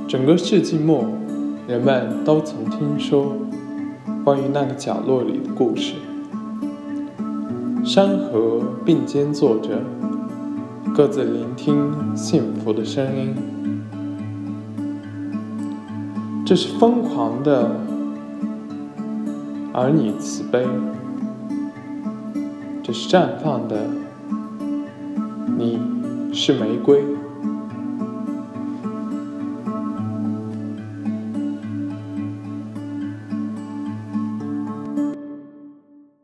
整个世纪末，人们都曾听说关于那个角落里的故事。山河并肩坐着，各自聆听幸福的声音。这是疯狂的，而你慈悲；这是绽放的，你是玫瑰。